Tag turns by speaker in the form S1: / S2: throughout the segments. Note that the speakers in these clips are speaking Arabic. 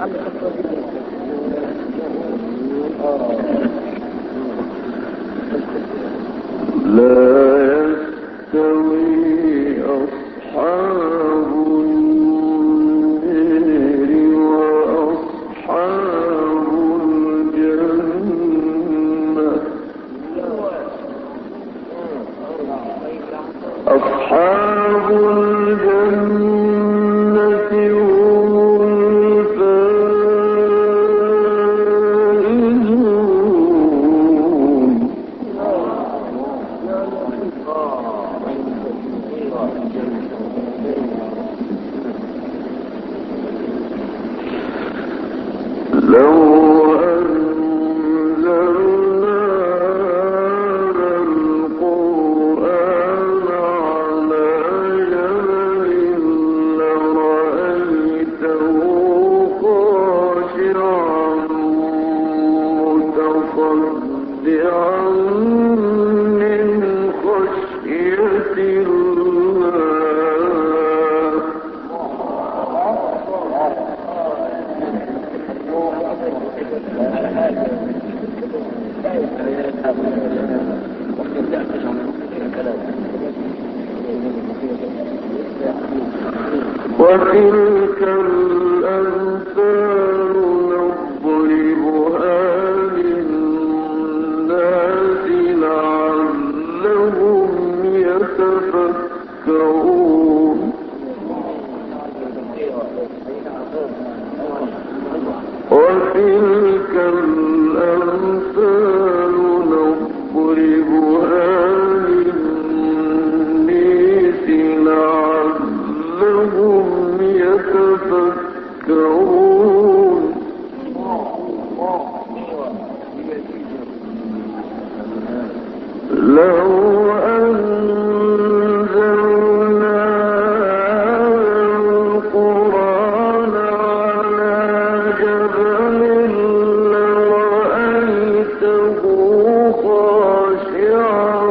S1: وتلك الأمثال نضربها للناس لعلهم يتفكرون وتلك الأمثال نضربها للناس لعلهم يتفكرون لو أنزلنا القرآن على جبل لرأيته خاشعا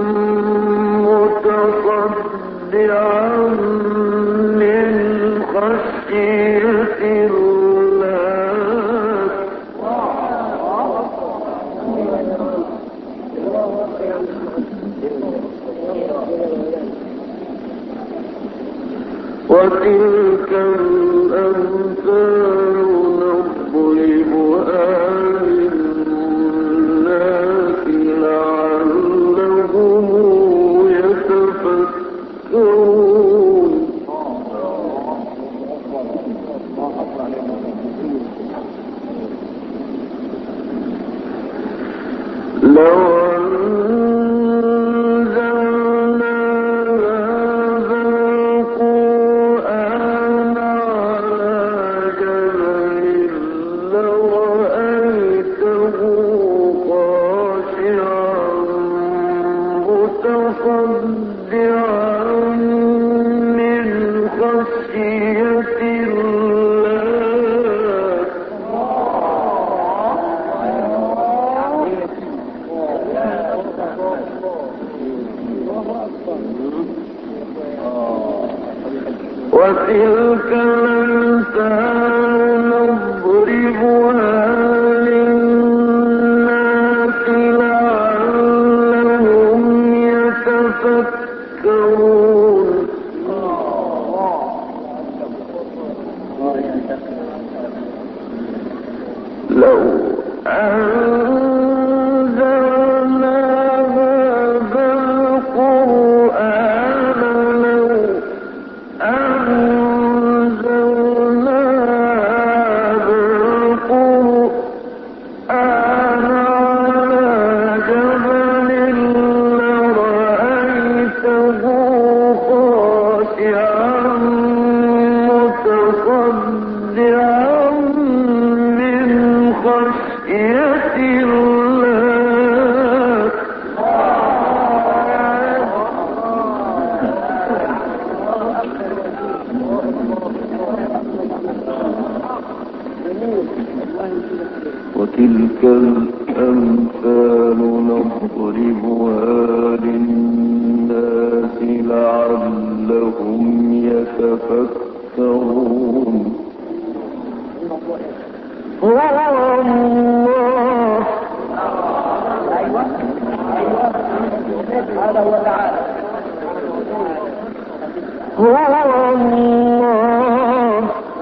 S1: متصدعا من خشية الله وتلك الأمثال نضربها للناس لعلهم يتفكرون لو أنزلنا هذا القرآن على جبل لرأيته خاشعا متصدعا من خشية الله وتلك الأمثال نضربها للناس لعلهم يتفكرون لو أنزلنا هذا القرآن متصدعا من خشية الله وتلك الأمثال نضربها للناس لعلهم يتفكرون هو الله.
S2: ايوه هذا هو تعالى.
S1: هو الله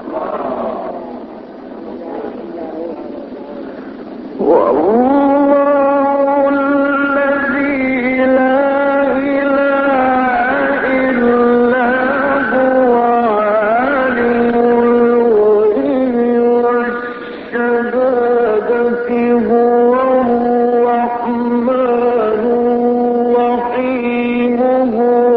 S1: والله الذي لا إله إلا هو عالم الغيب والشهادة هو الرحمن الرحيم هو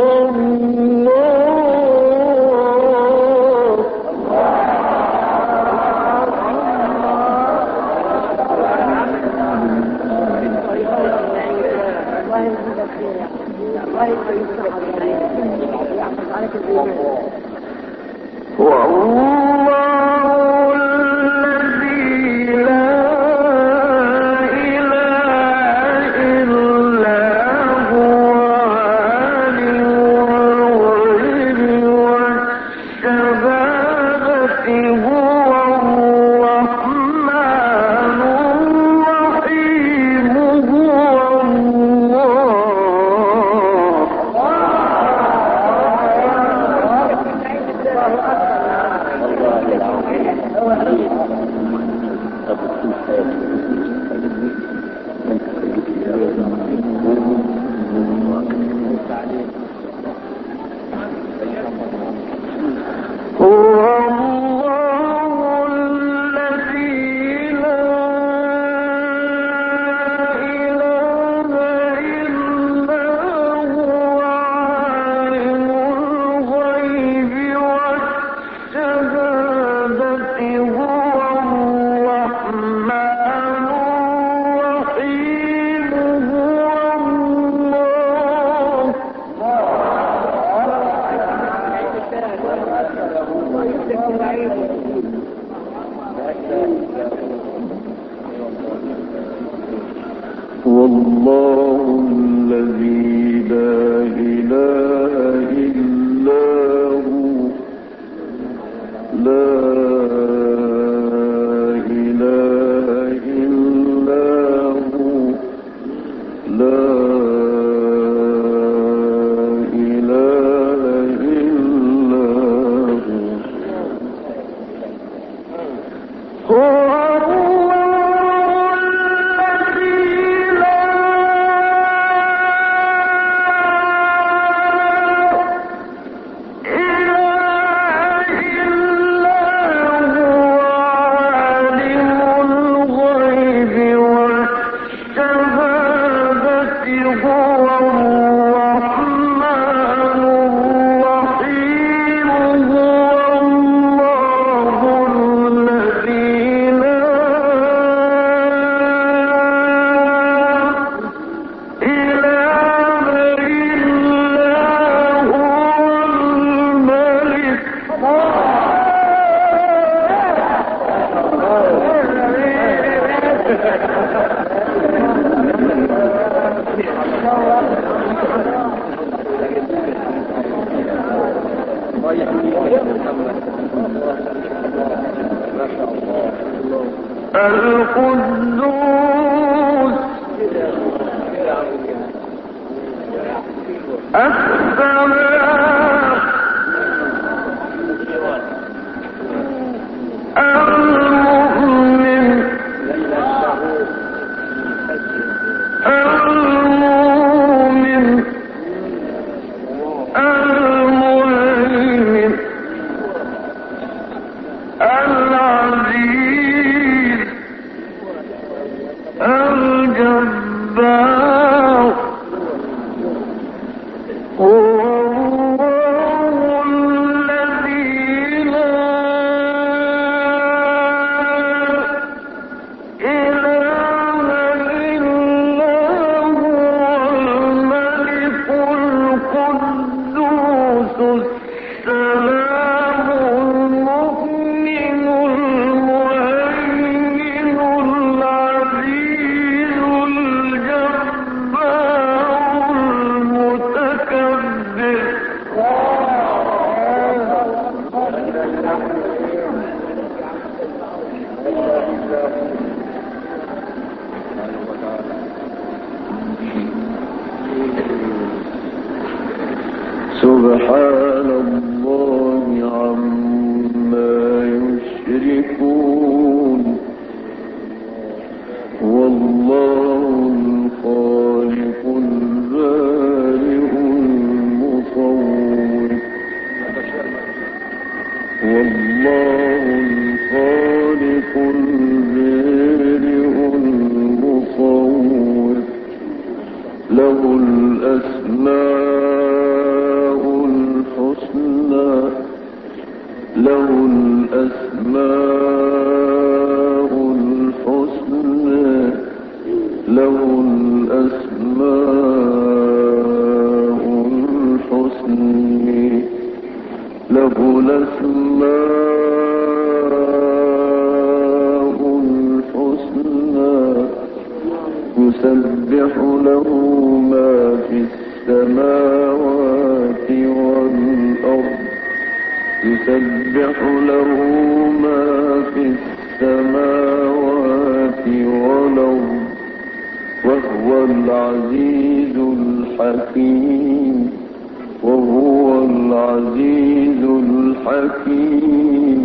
S1: والله الذي لا إله إلا هو عالم الغيب والشهادة هو الرحمن الرحيم هو والله الذي لا إله إلا هو لا إله إلا هو لا إله إلا هو القدوس السلام المؤمن المؤمن المهيمن العزيز الجبار سبحان الله عما يشركون والله الخالق البارئ المصور والله الخالق البارئ المصور له الأسماء الحسنى له الأسماء الحسنى له الأسماء الحسنى له الأسماء الحسنى يسبح له ما في السماوات والأرض يسبح له ما في السماوات والأرض وهو العزيز الحكيم وهو العزيز الحكيم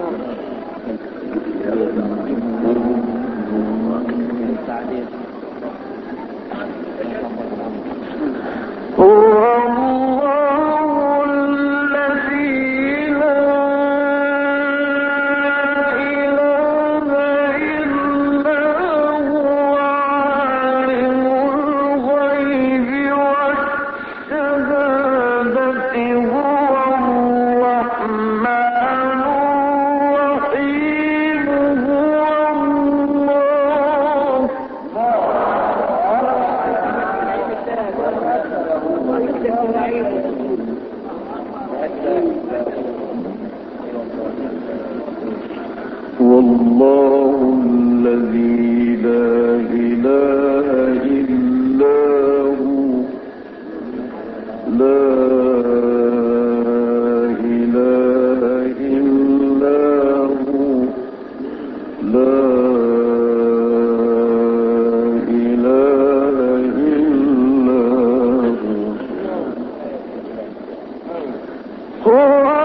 S1: والله الذي لا إله إلا هو لا إله إلا هو لا إله إلا هو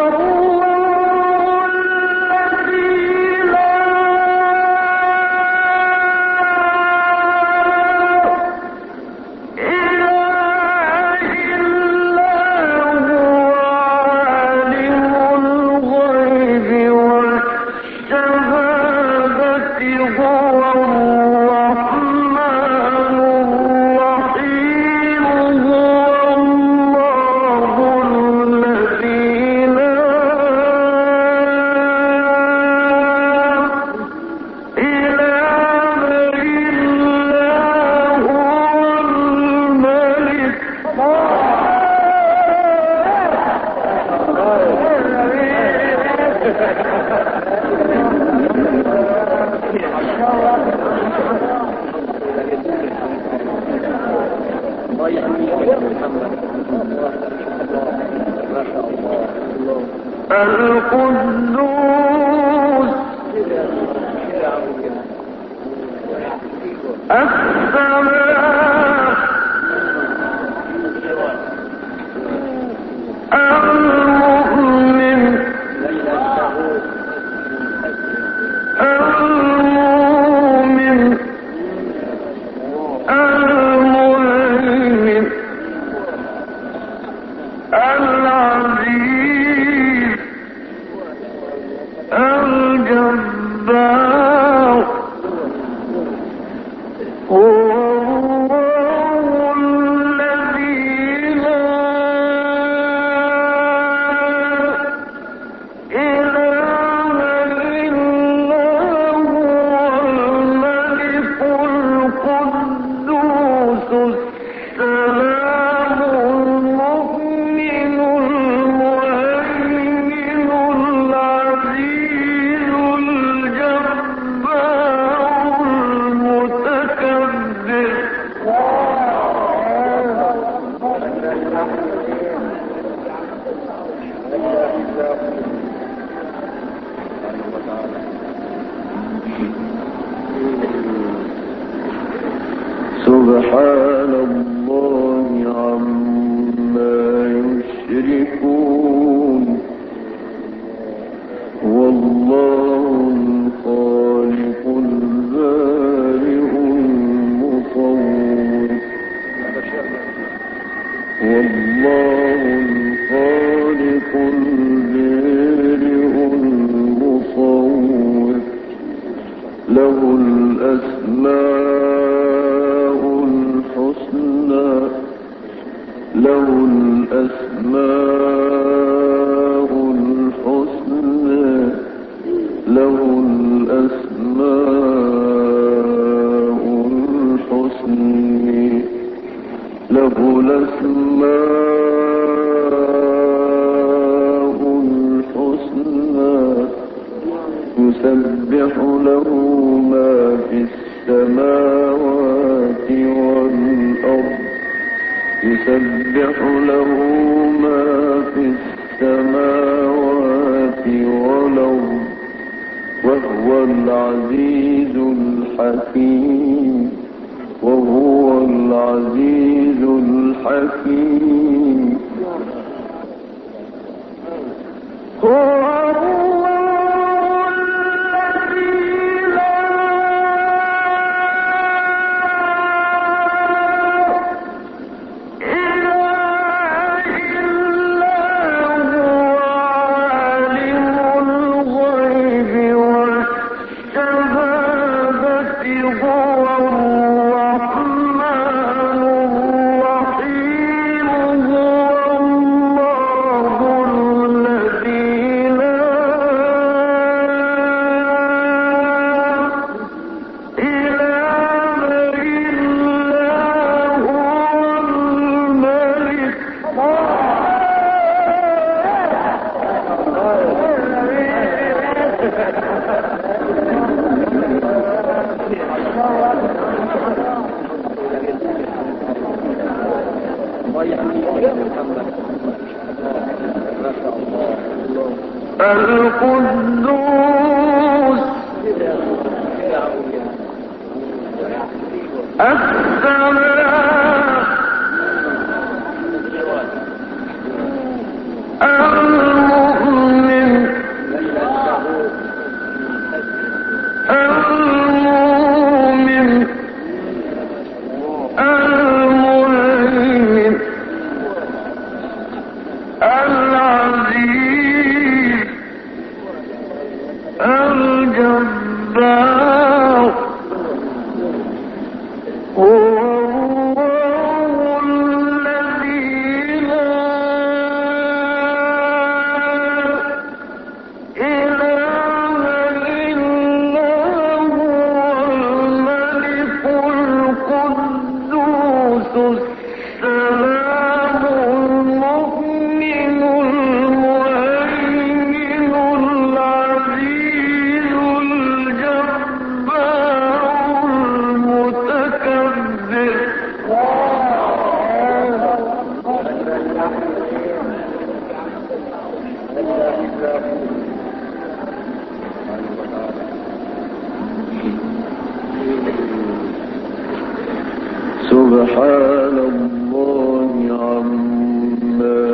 S1: القدوس السلام المؤمن المؤمن المهيمن العزيز الجبار هو الله الذي لا له الأسماء الحسنى له الأسماء الحسنى له الأسماء الحسنى له الأسماء الحسنى يسبح له ما في السماوات والأرض يسبح له ما في السماوات والأرض وهو العزيز الحكيم وهو العزيز الحكيم القدوس السلام المؤمن المؤمن المهيمن العزيز الجبار هو الله الذي لا إله إلا هو الملك القدوس السلام المؤمن المهيمن العزيز الجبار المتكبر سبحان الله عما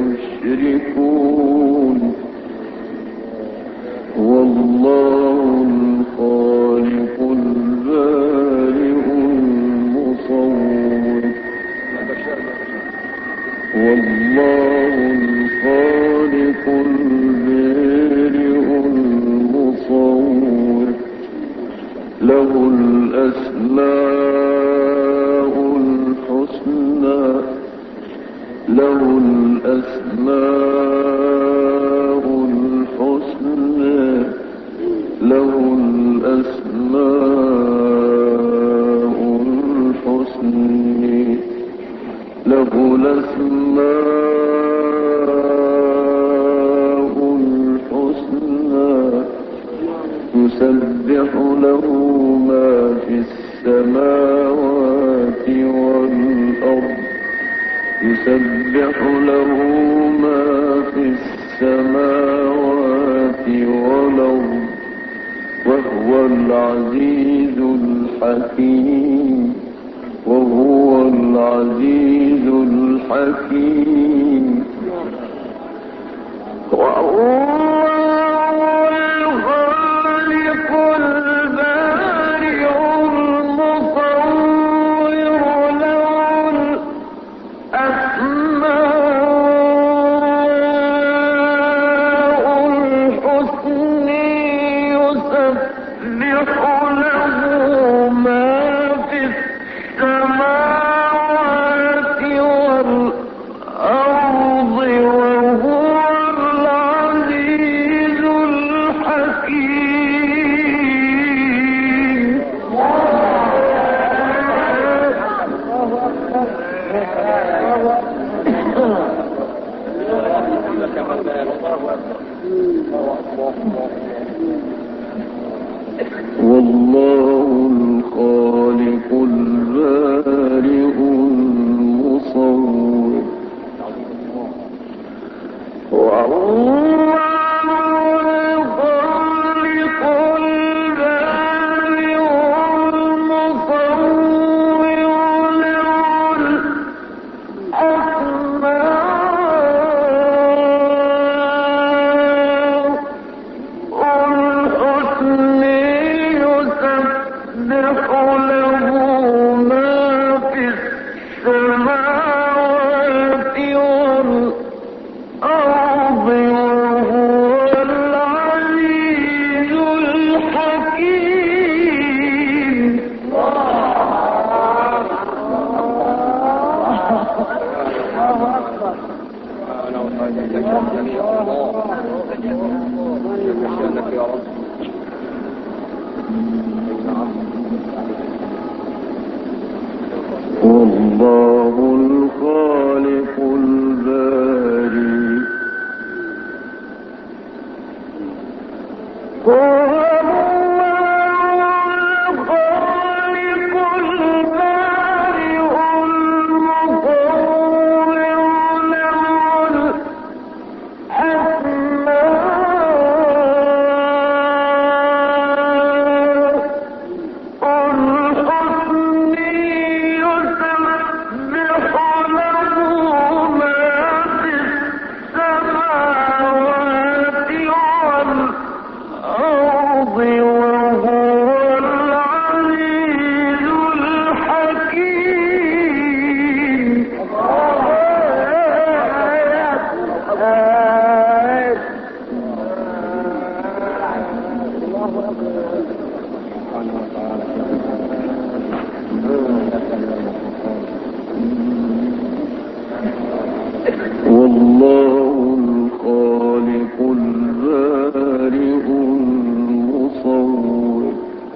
S1: يشركون والله الخالق البارئ المصور والله الخالق البارئ المصور له الأسماء الحسنى له الأسماء الحسنى له الأسماء الحسنى له الأسماء الحسنى يسبح له ما في السماوات والأرض يسبح له ما في السماوات والأرض وهو العزيز الحكيم وهو العزيز الحكيم وهو الخالق البارئ المصور له الأسماء الحسنى يسبح له والله الخالق البارئ المصور والله الخالق البارئ والله الخالق البارئ المصور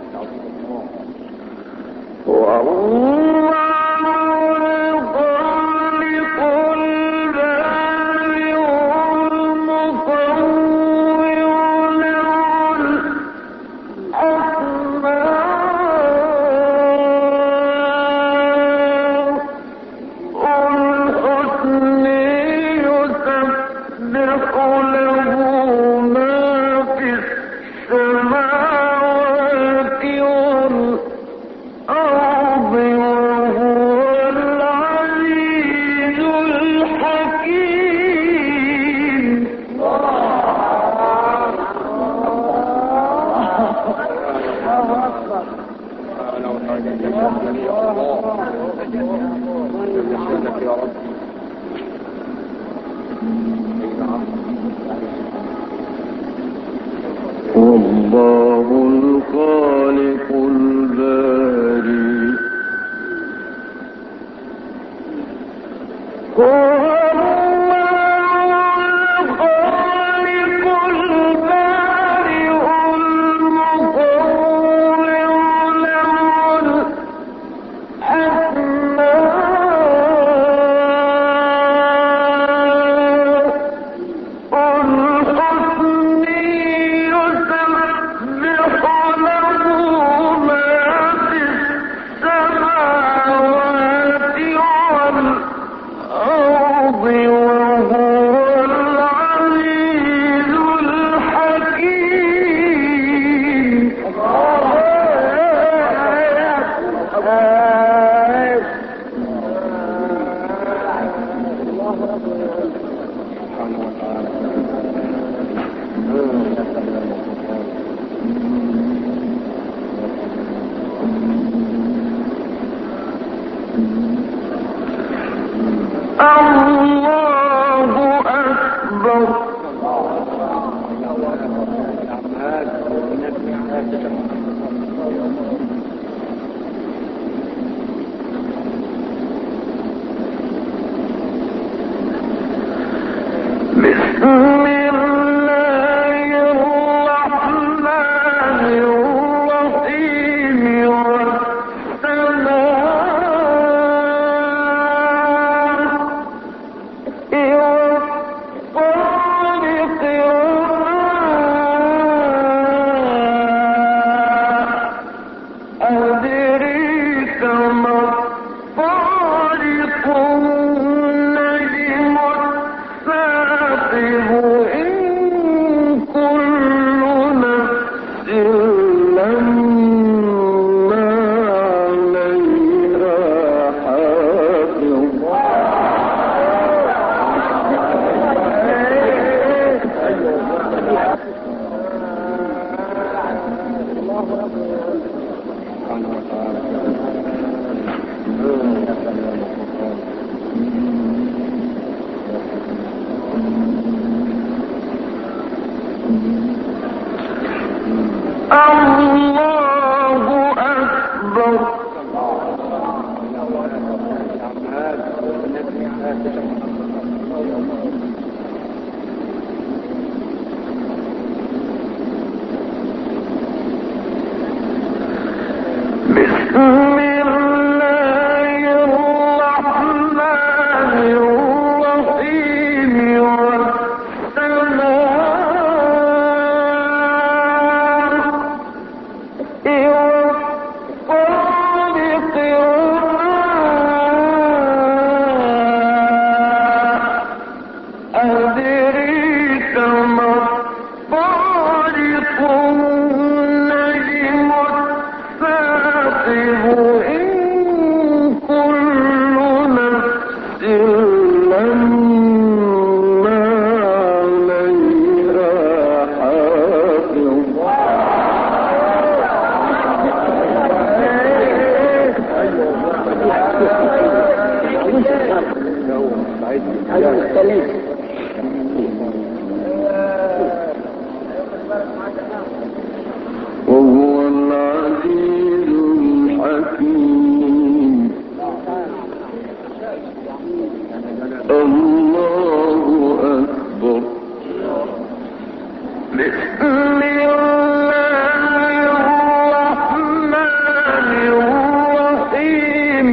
S1: والله الخالق البارئ وهو العزيز الحكيم. الله أكبر. بسم الله الرحمن الرحيم.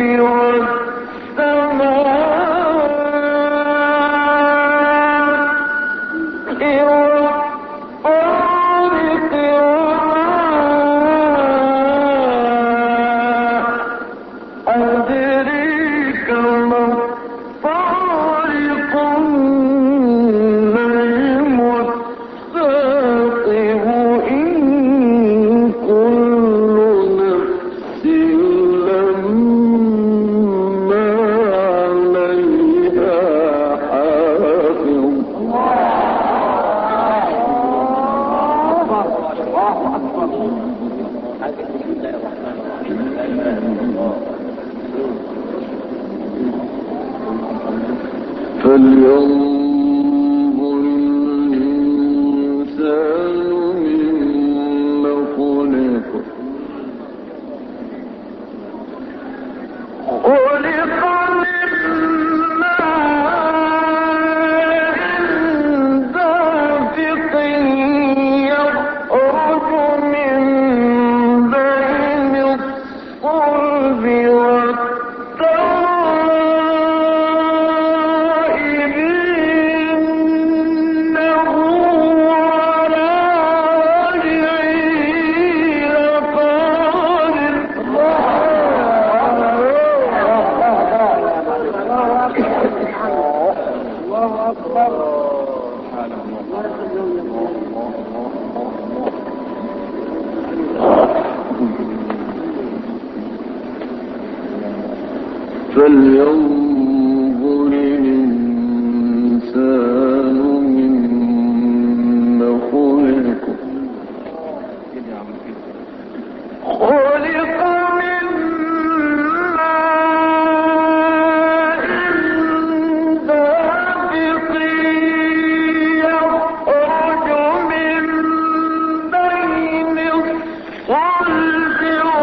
S1: فلينظر الإنسان مما خلق. خلق من ماء دافق يخرج من بين الصلب فلينظر الإنسان مما خلق. خلق من ماء دافق يخرج من بين الصلب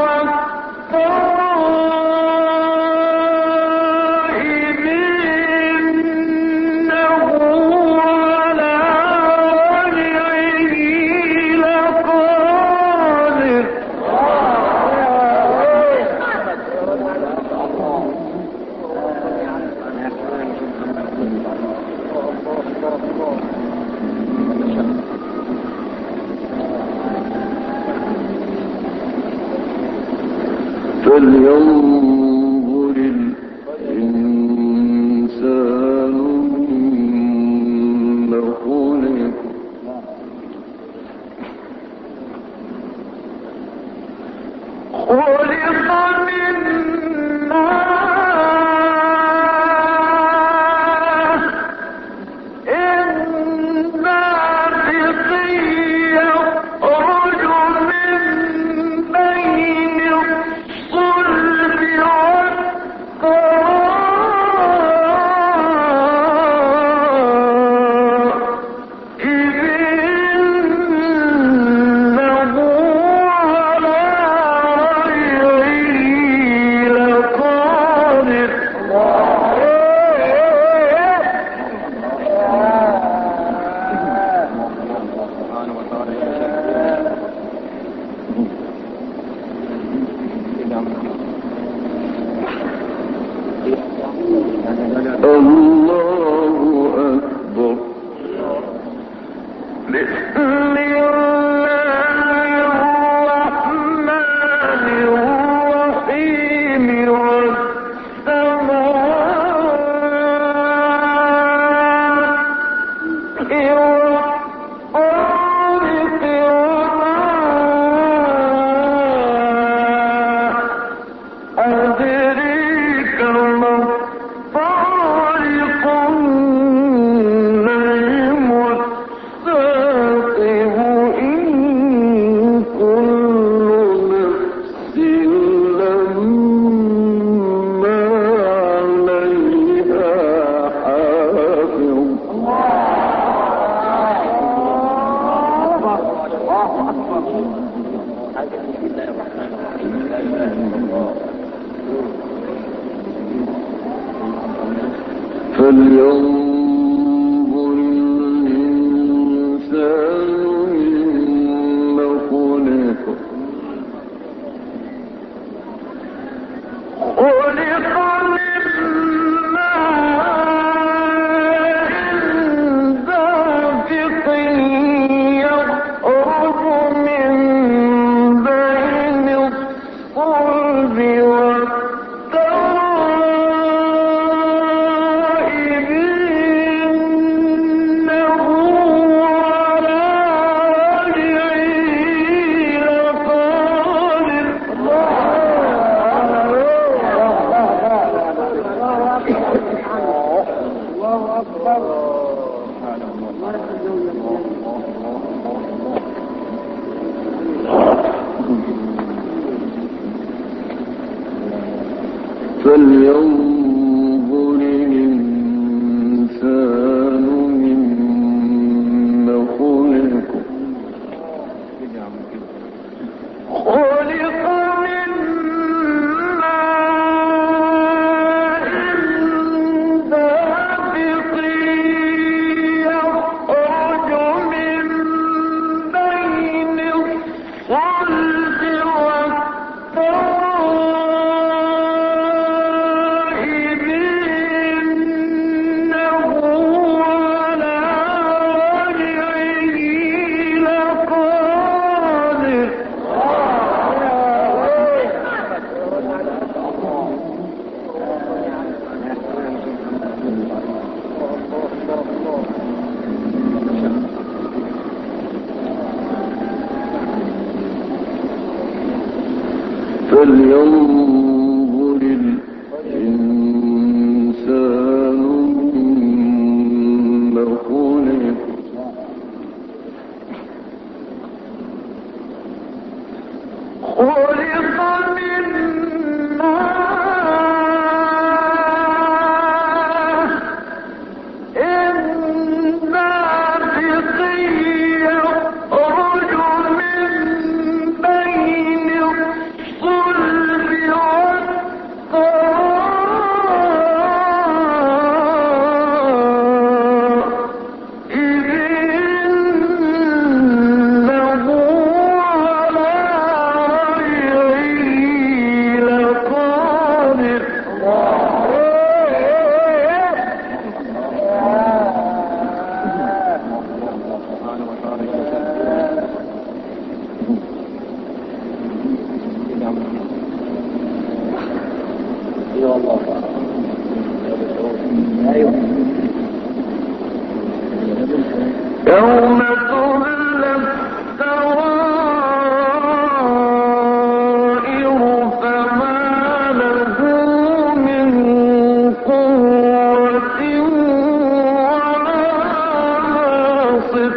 S1: فلينظر الإنسان مما خلق. خلق من ماء دافق يخرج من بين الصلب والترائب إنه فلينظر الإنسان مما خلق خلق من ماء دافق يخرج من بين الصلب فلينظر الإنسان مما خلق خلق من ماء دافق يخرج من بين الصلب فلينظر الإنسان مما خلق خلق من ماء دافق يخرج من بين الصلب يوم تبلى السرائر فما له من قوة ولا ناصر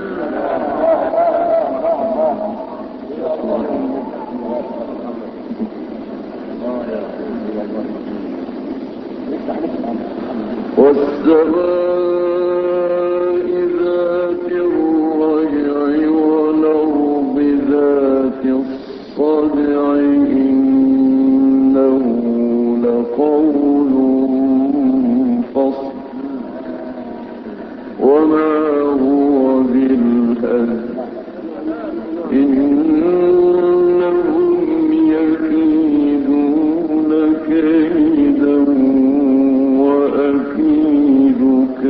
S1: والسماء ذات الرجع والأرض ذات الصدع إنه لقول فصل وما هو بالهزل إنهم يكيدون كيدا وأكيد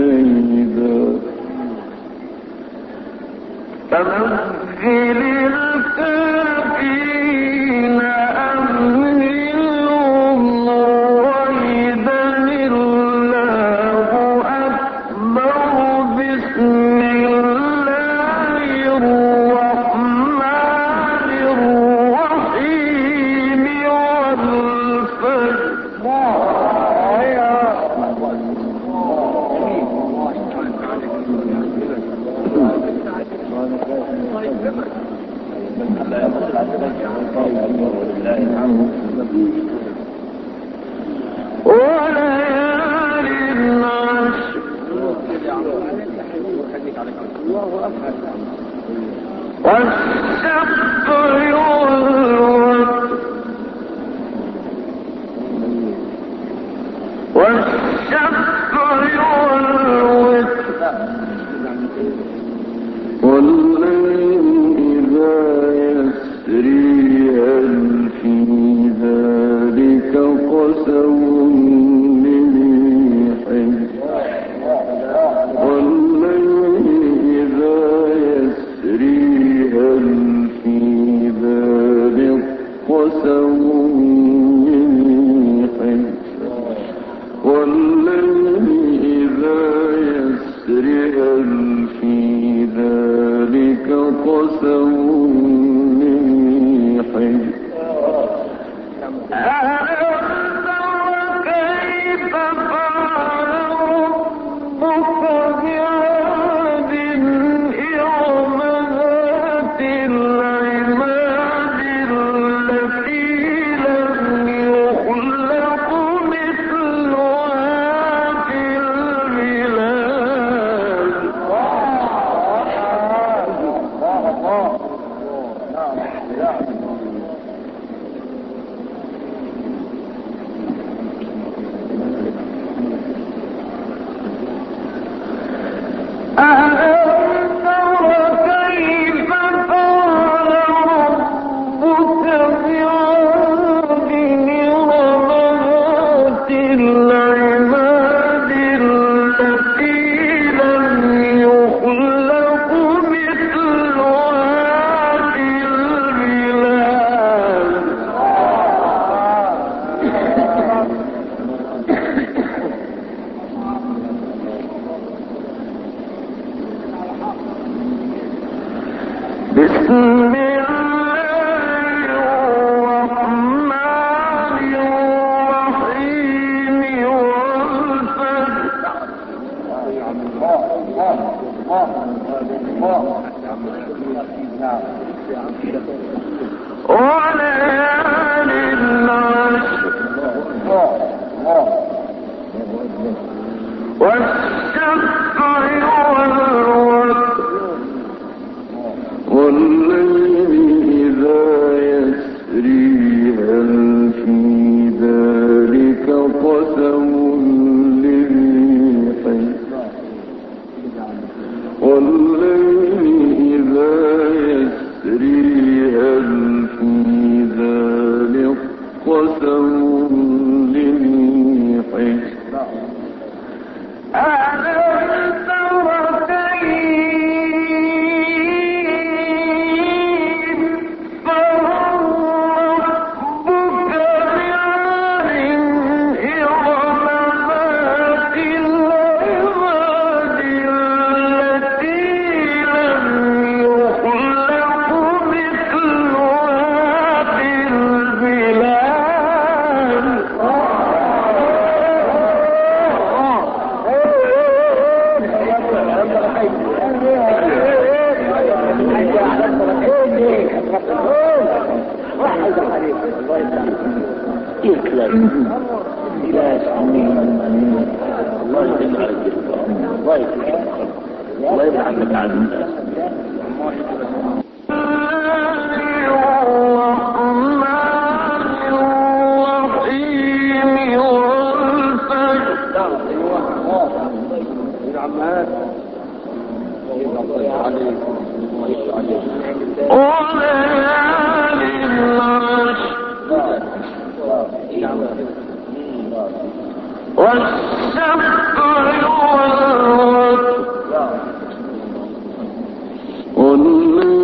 S1: والليل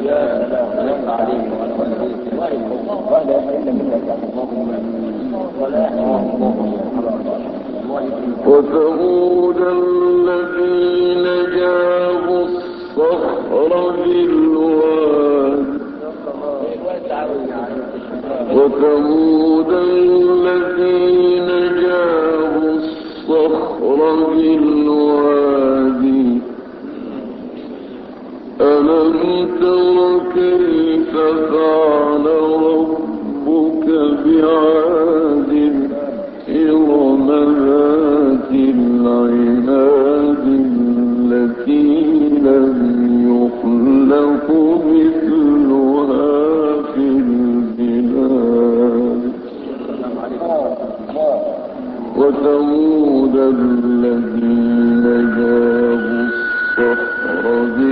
S1: وثمود الذين جابوا الصخر بالواد وثمود الذين جابوا الصخر بالوادي ألم تر كيف فعل ربك بعاد إرم ذات العماد التي لم يخلق مثلها في البلاد وثمود الذين جابوا الصخر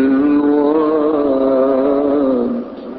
S1: بالواد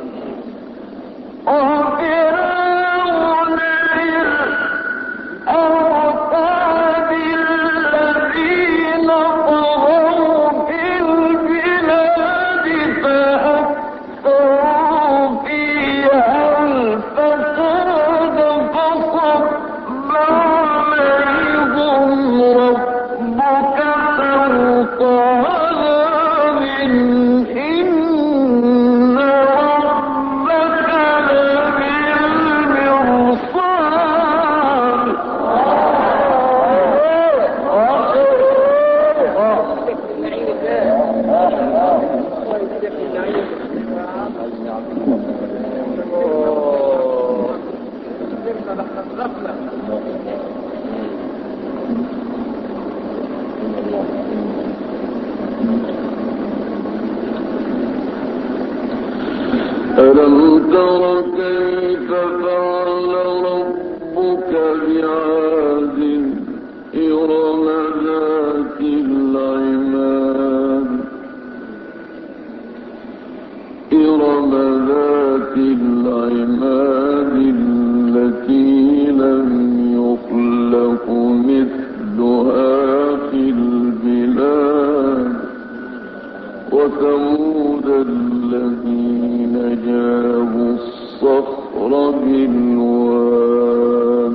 S1: ألم تر كيف فعل ربك بعاد إرم ذات العماد التي لم يخلق مثلها في البلاد وثمود الذين جابوا الصخر بالواد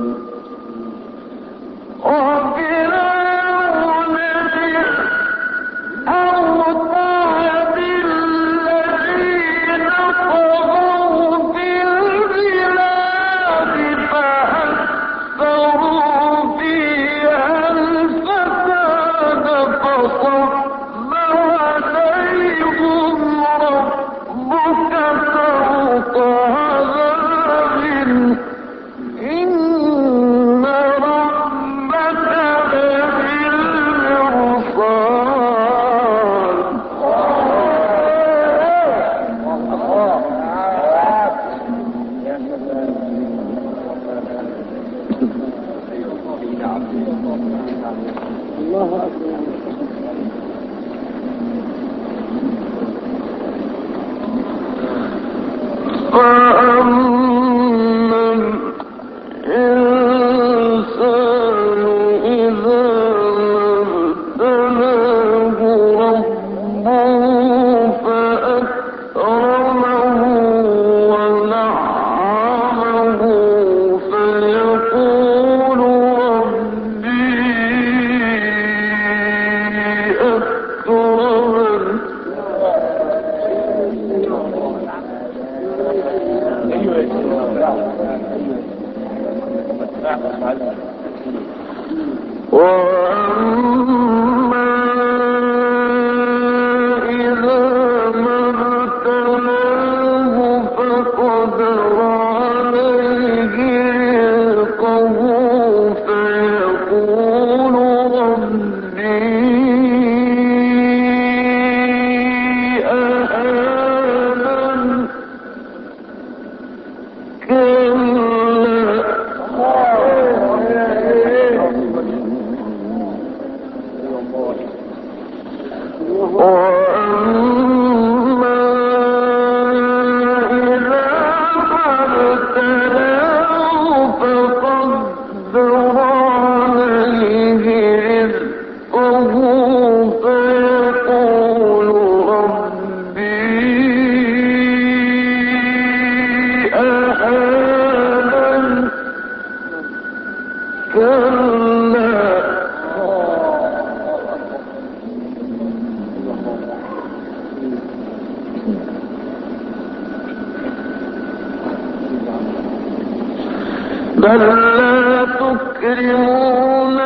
S1: بل لا تكرمون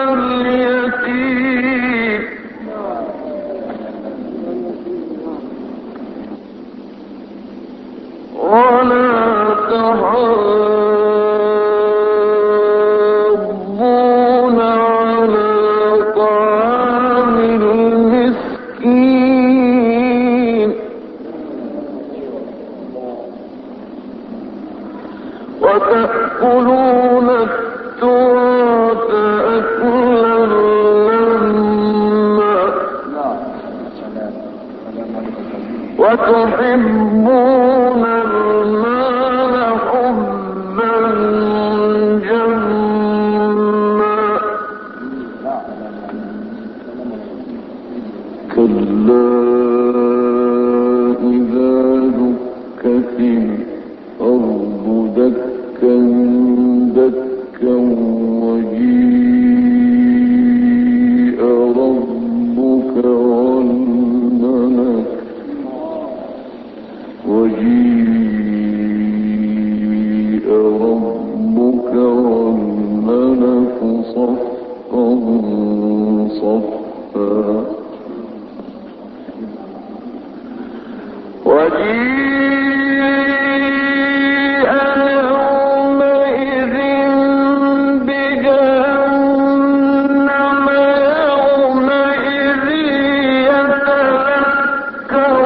S1: اليتيم ولا تحاضون على طعام المسكين وتأكلون التراث أكلا لما وتحبون المال حبا جما كلا إذا دكت الأرض دكا دكا وجيء ربك والملك صفا صفا وجيء يومئذ بجهنم يومئذ يتذكر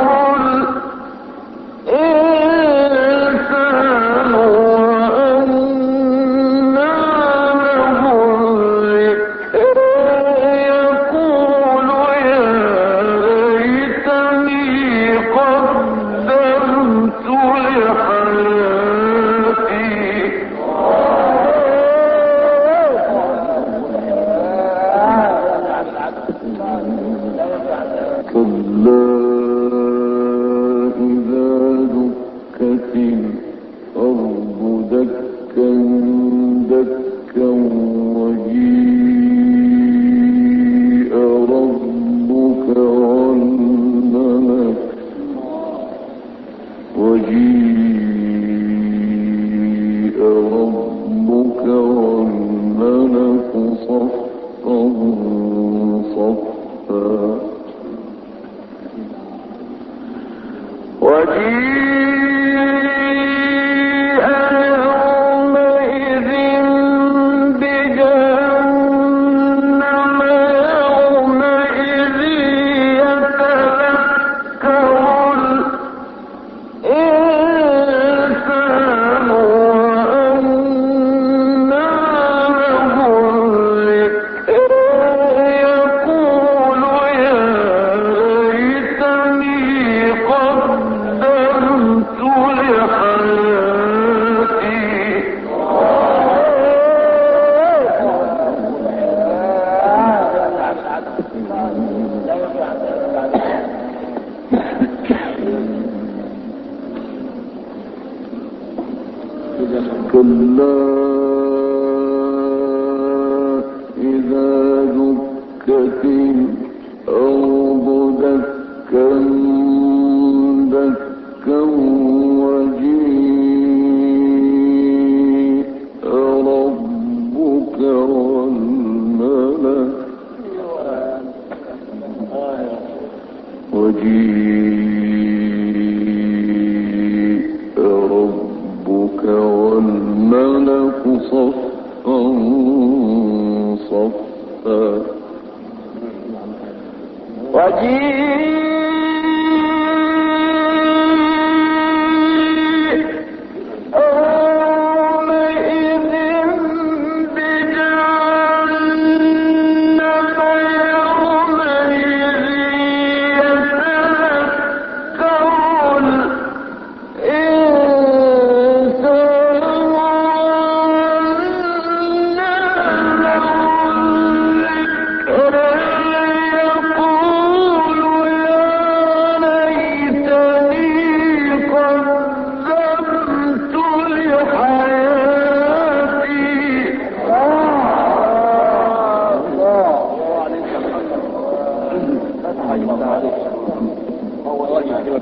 S1: الإنسان وأنى له الذكر يقول يا ليتني قدمت لحياتي كلا إذا دكت الأرض دكا دكا وجيء ربك والملك صفا صفا وجيء يومئذ بجهنم يومئذ يتذكر الإنسان وأنى له الذكر يقول يا ليتني قدمت كلا إذا دكت الأرض دكا دكا وجيء ربك والملك صفا صفا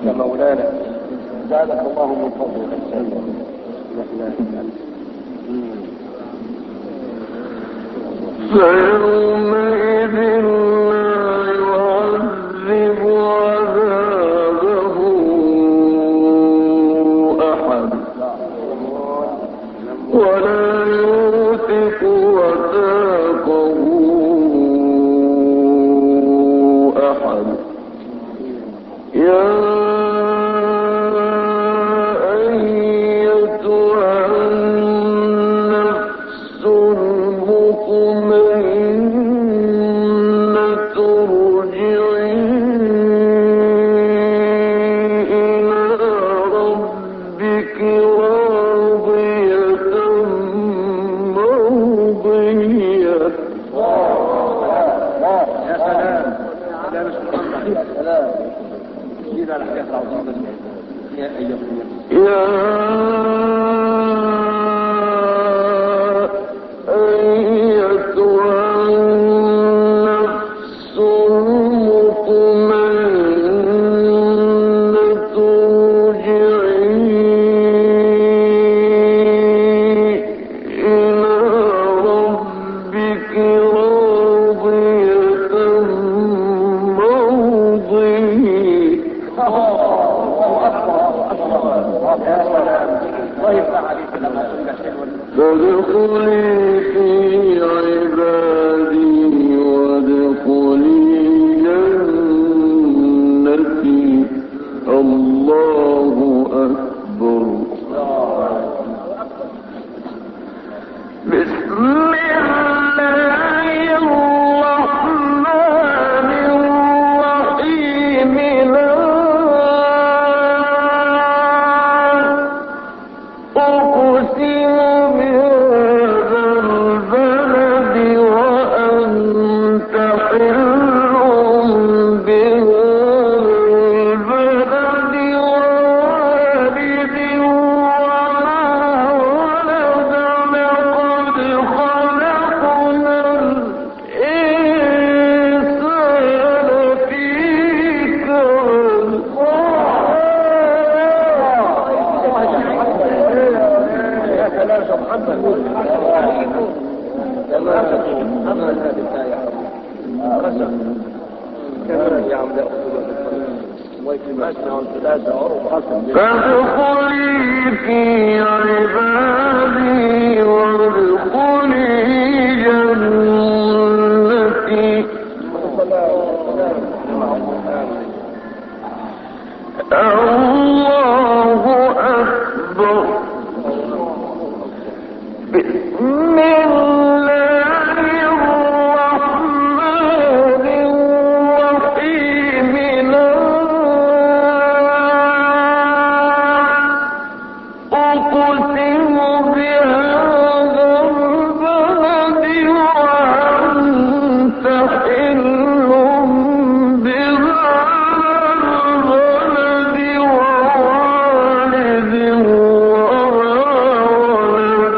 S3: يا مولانا، زادك الله من فضلك.
S1: فيومئذ لا يعذب عذابه أحد ولا يوثق وثاقه أحد. يا أيتها النفس المطمئنة ارجعي إلى ربك راضية مرضية.
S3: يا سلام، لا مش محمد، يا سلام، جينا على الحاجات العظيمة دي. يا أيها الناس،
S1: يا أيتها النفس المطمئنة ارجعي إلى ربك راضية مرضية. فادخلي في عبادي وادخلي جنتي. الله أكبر. بسم الله الرحمن الرحيم. أقسم بهذا البلد وأنت حل بهذا البلد ووالد وما ولد. لقد خلقنا الإنسان في كبد.
S3: يا سلام يا محمد، محمد هذه الآية قسم كمان يا عم.
S1: فادخلي في عبادي وادخلي جنتي. الله أكبر. بسم الله الرحمن الرحيم. أقسم بهذا البلد وأنت حل بهذا البلد ووالد وما ولد.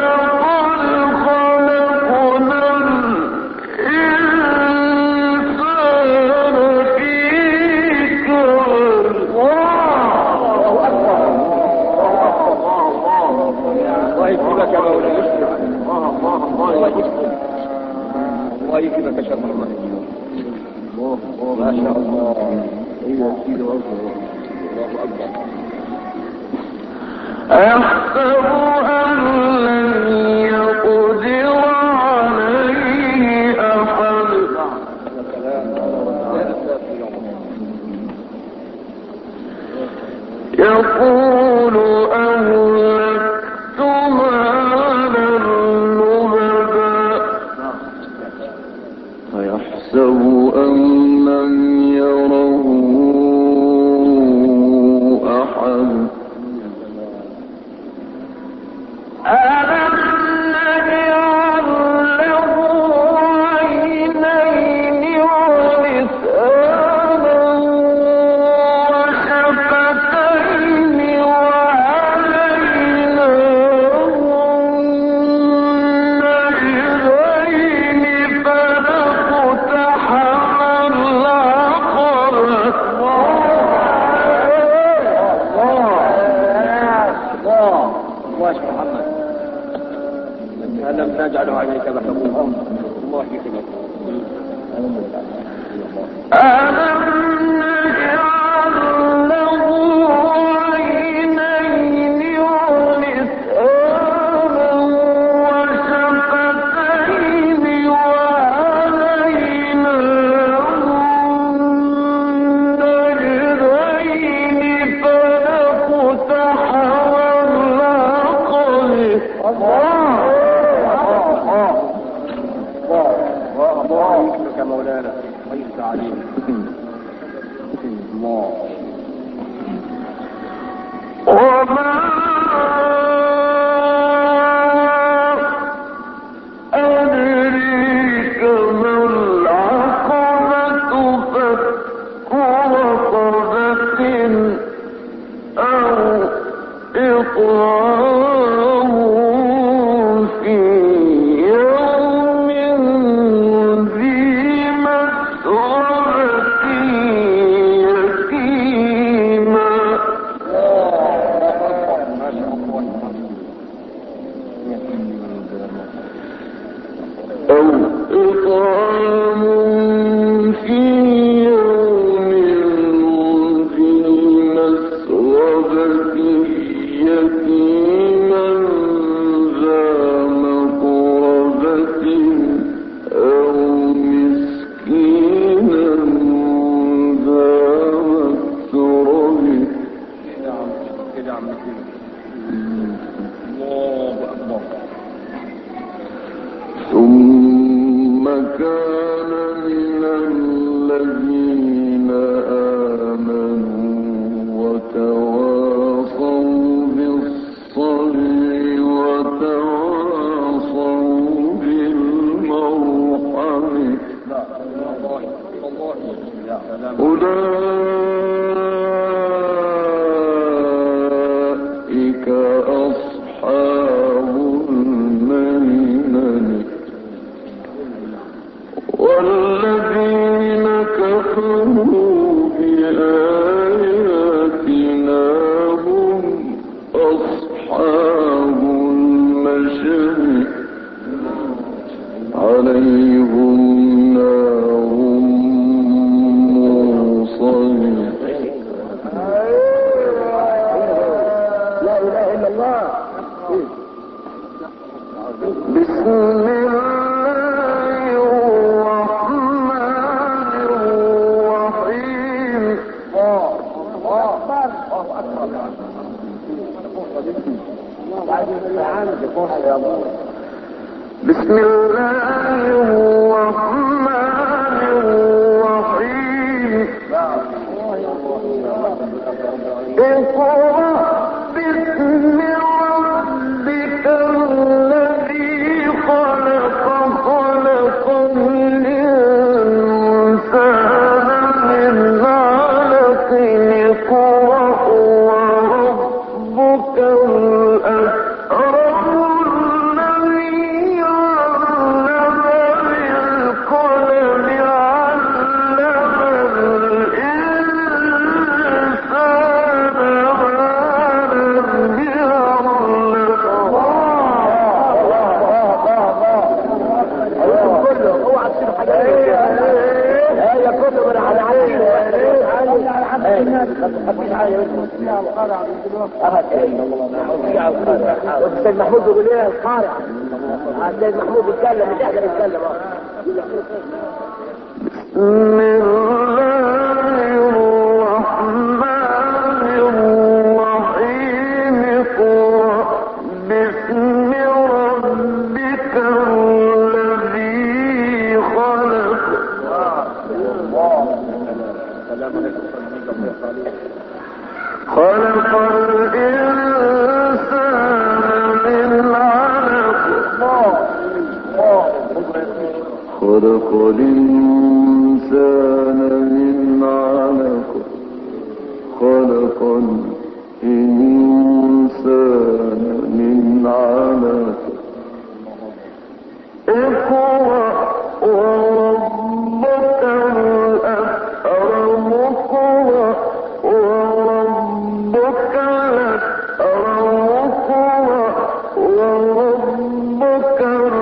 S3: الله يجيبك يا شيخ محمد. ما شاء الله. ايوه سيدي والله. الله اكبر.
S1: أيحسب أن لن يقدر عليه أحد. يقول أهلكت مالا لبدا. أيحسب أن لن يره أحد. ألم نجعل له عينين ولسانا وشفتين
S3: ألم نجعله عليك محفوظا الله يكرمك.
S1: ألم نجعل له عينين ولسانا وشفتين وهديناه النجدين فلاقتحم العقبة
S3: الله يكرمك مولانا ويفتح عليك. الله
S1: وما أدريك ما العقبة فك رقبة أو إطعام في يوم ذي مسغبة يتيما أو إطعام في يوم ذي مسغبة يتيما ذا مقربة أو مسكينا ذا متربة.
S3: كده عم الله أكبر.
S1: ثم كان من الذين آمنوا وتواصوا بالصبر وتواصوا بالمرحمة أولئك أصحاب الميمنة والذين كفروا بآياتنا هم أصحاب المشأمة عليهم نار موصدة.
S2: لا اله الا الله.
S1: بسم الله الرحمن الرحيم. بسم الله الرحمن الرحيم. اقرأ باسم ربك الذي خلق خلق الإنسان من علق اقرأ وربك الأكرم الذي علم بالقلم علم الإنسان
S2: والسيد محمود بيقول لنا القارع. السيد محمود بيتكلم مش احنا بنتكلم.
S1: بسم الله الرحمن الرحيم. اقرأ باسم ربك الذي خلق. خلق الإنسان من علق. خلق الإنسان من علق. خلق الإنسان من علق. اقرأ وربك الأكرم. اقرأ وربك الأكرم. اقرأ وربك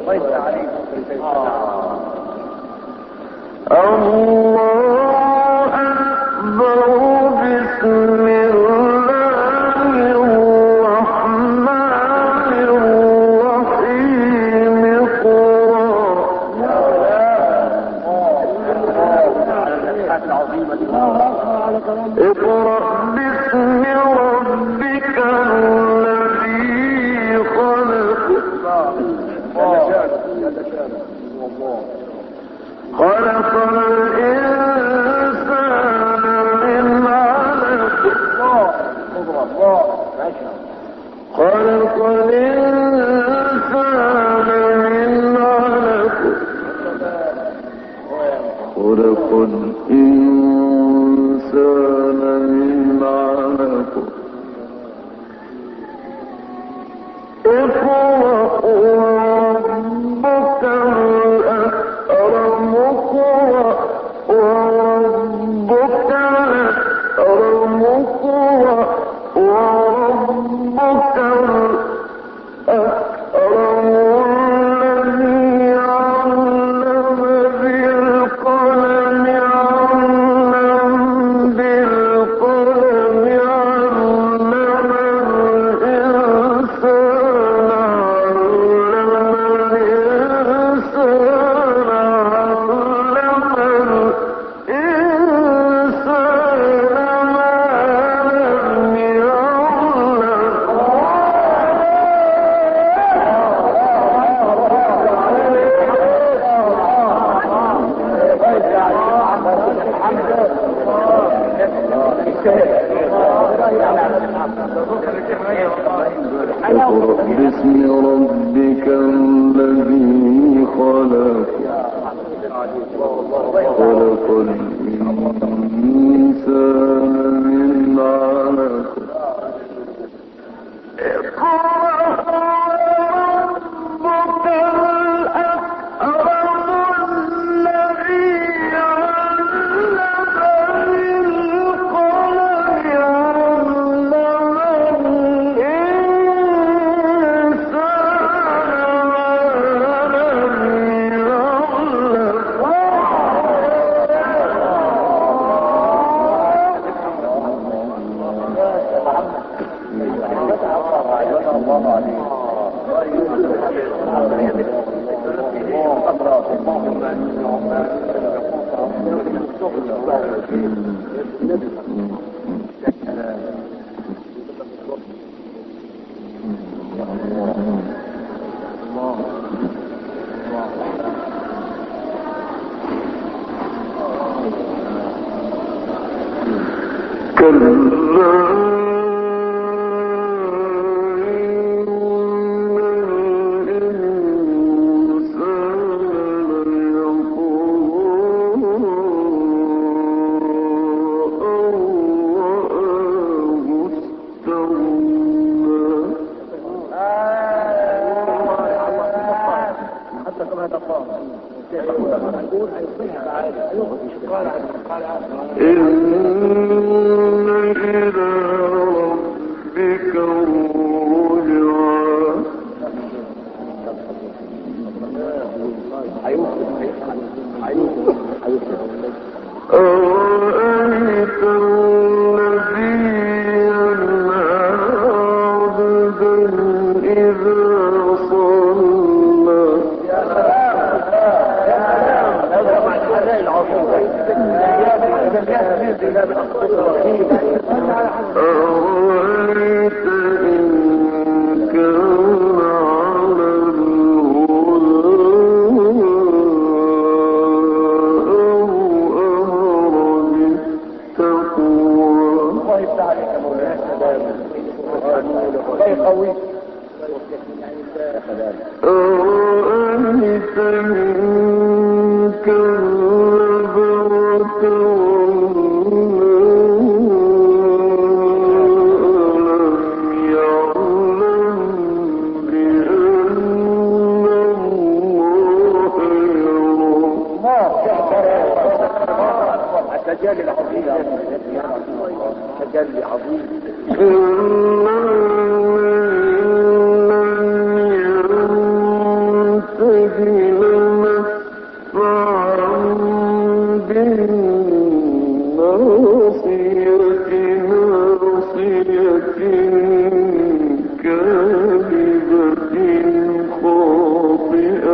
S1: إن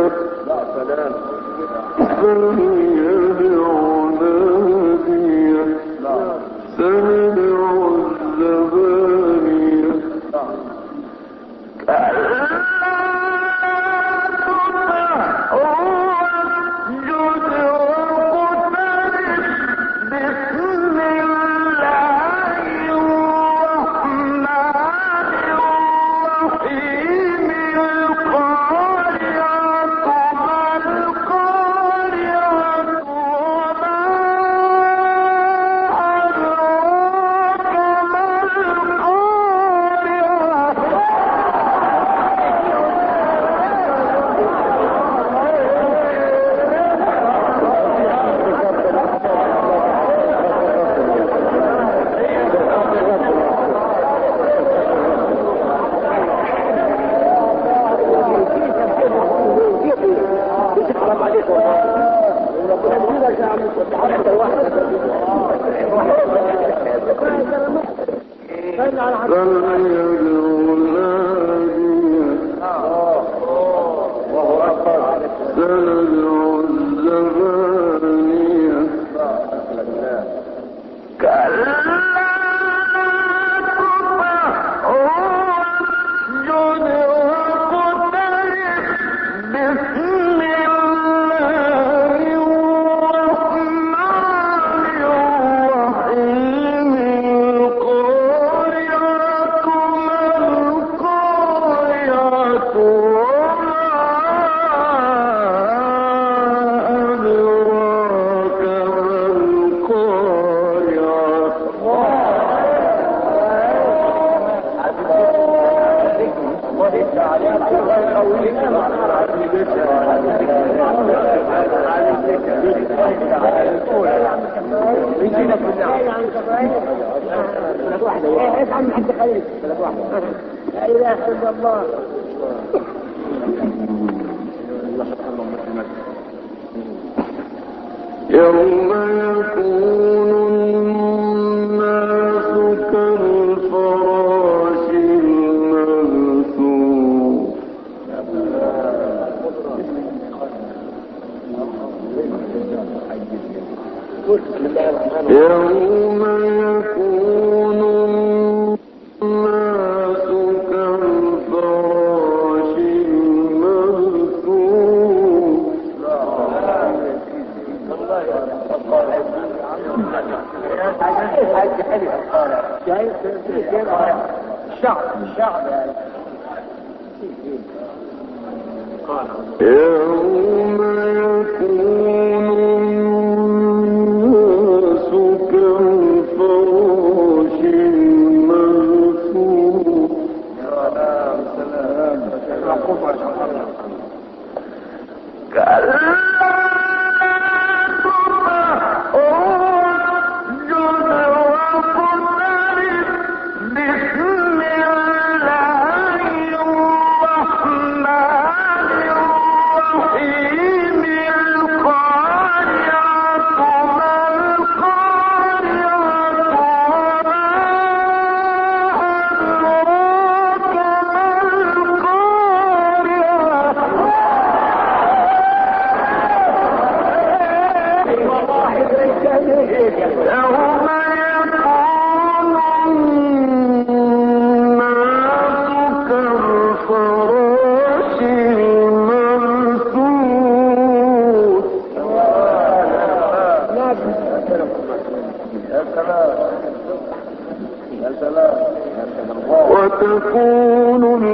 S1: وتكون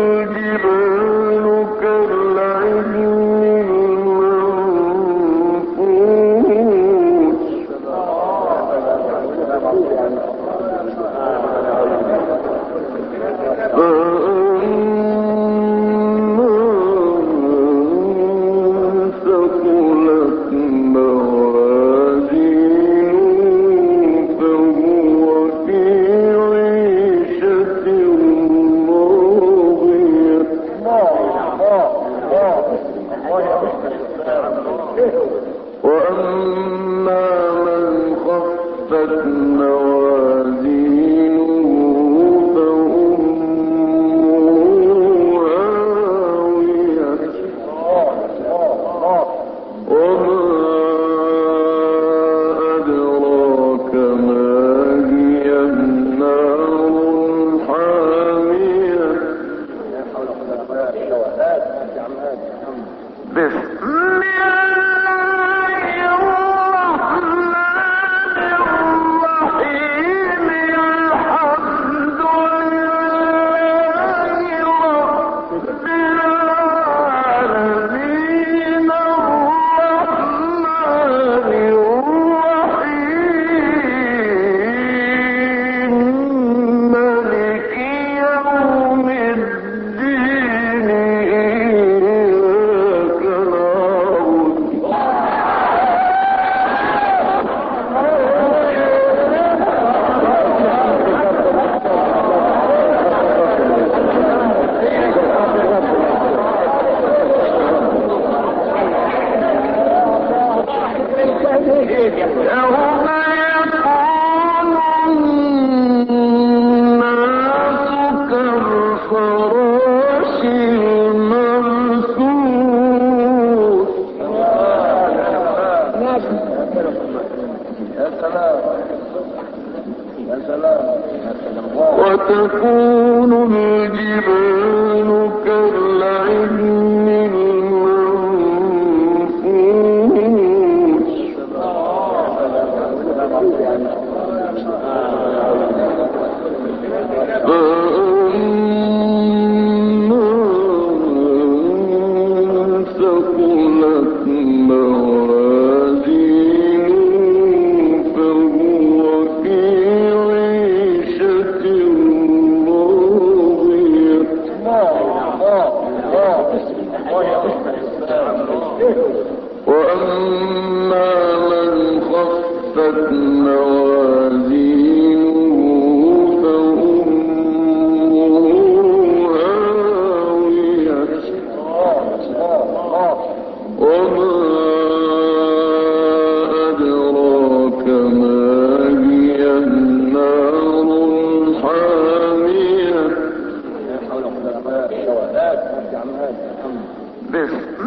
S1: الجبال كالعهن وتكون الجبال كالعهن المنفوش فأما من ثقلت موازينه فهو في عيشة راضية وأما من خفت موازينه فأمه هاوية وما أدراك ما هي النار الحامية بسم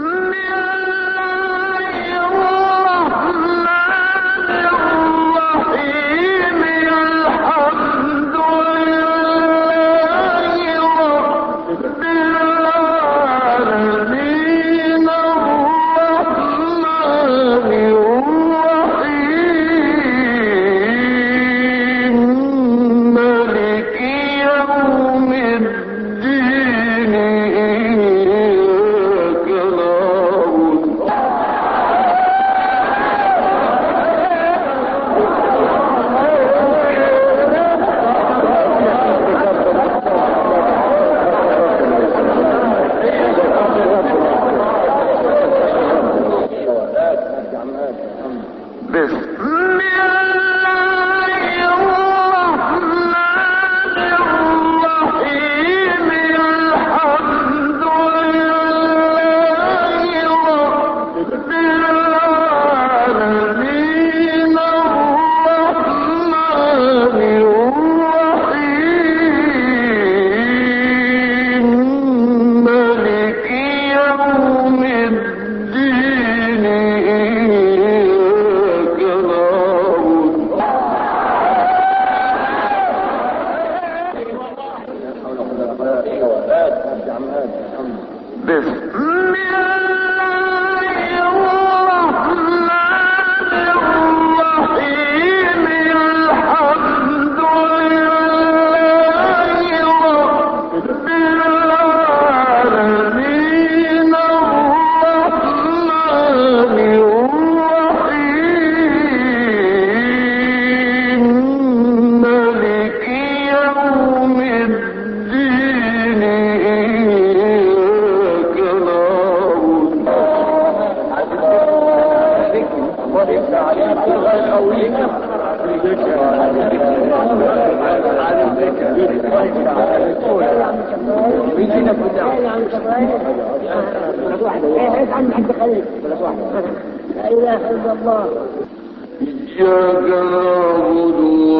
S1: إياك نعبد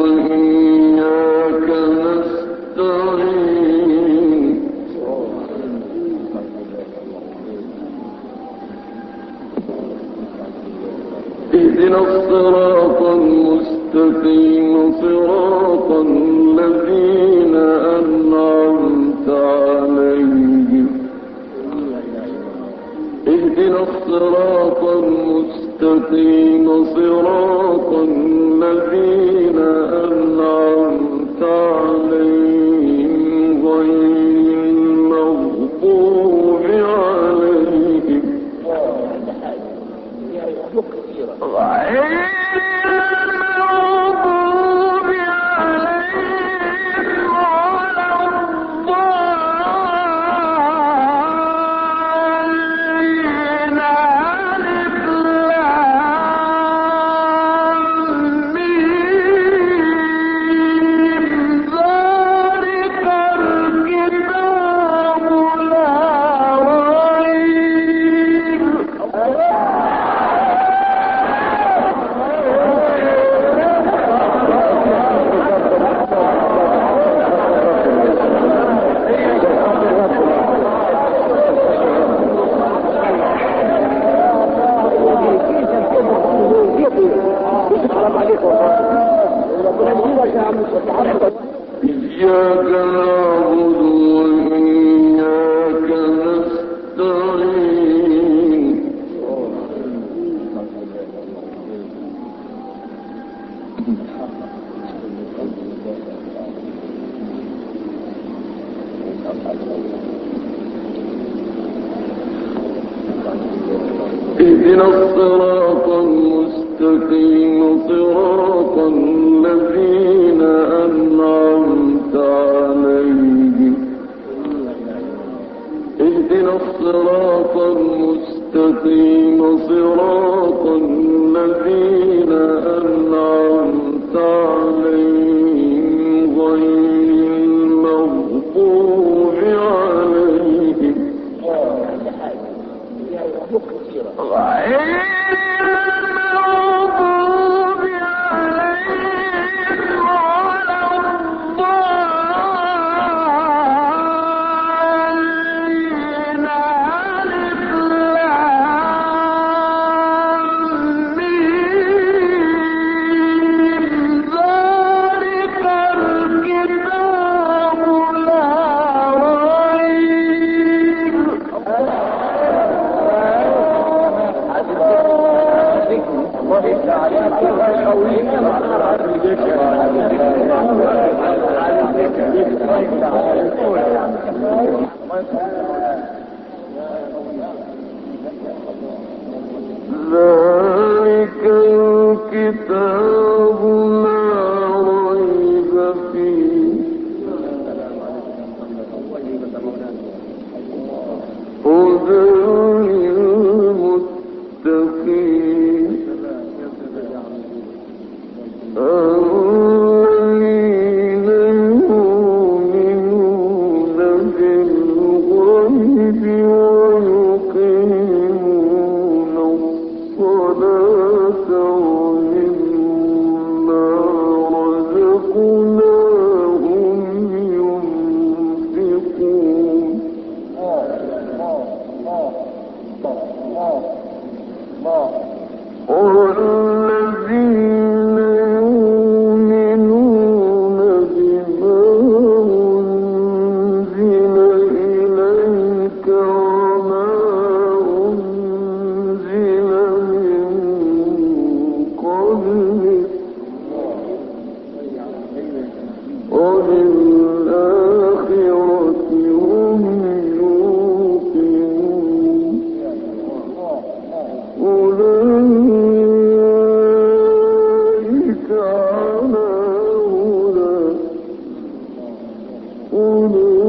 S1: وإياك نستعين اهدنا الصراط المستقيم صراط الذين أنعمت عليهم اهدنا الصراط المستقيم صراط الذين أنعمت عليهم غير المغضوب عليهم إياك نعبد وإياك نستعين اهدنا الصراط المستقيم صراط الذين أنعمت عليهم اهدنا الصراط المستقيم صراط الذين أنعمت عليهم غير المغضوب عليهم ذلك الكتاب لا ريب فيه هدى للمتقين الذين يؤمنون بالغيب ويقيمون الصلاة ومما رزقناهم ينفقون والذين يؤمنون بما أنزل إليك وما أنزل من قبلك وبالآخرة هم يوقنون أولئك على هدى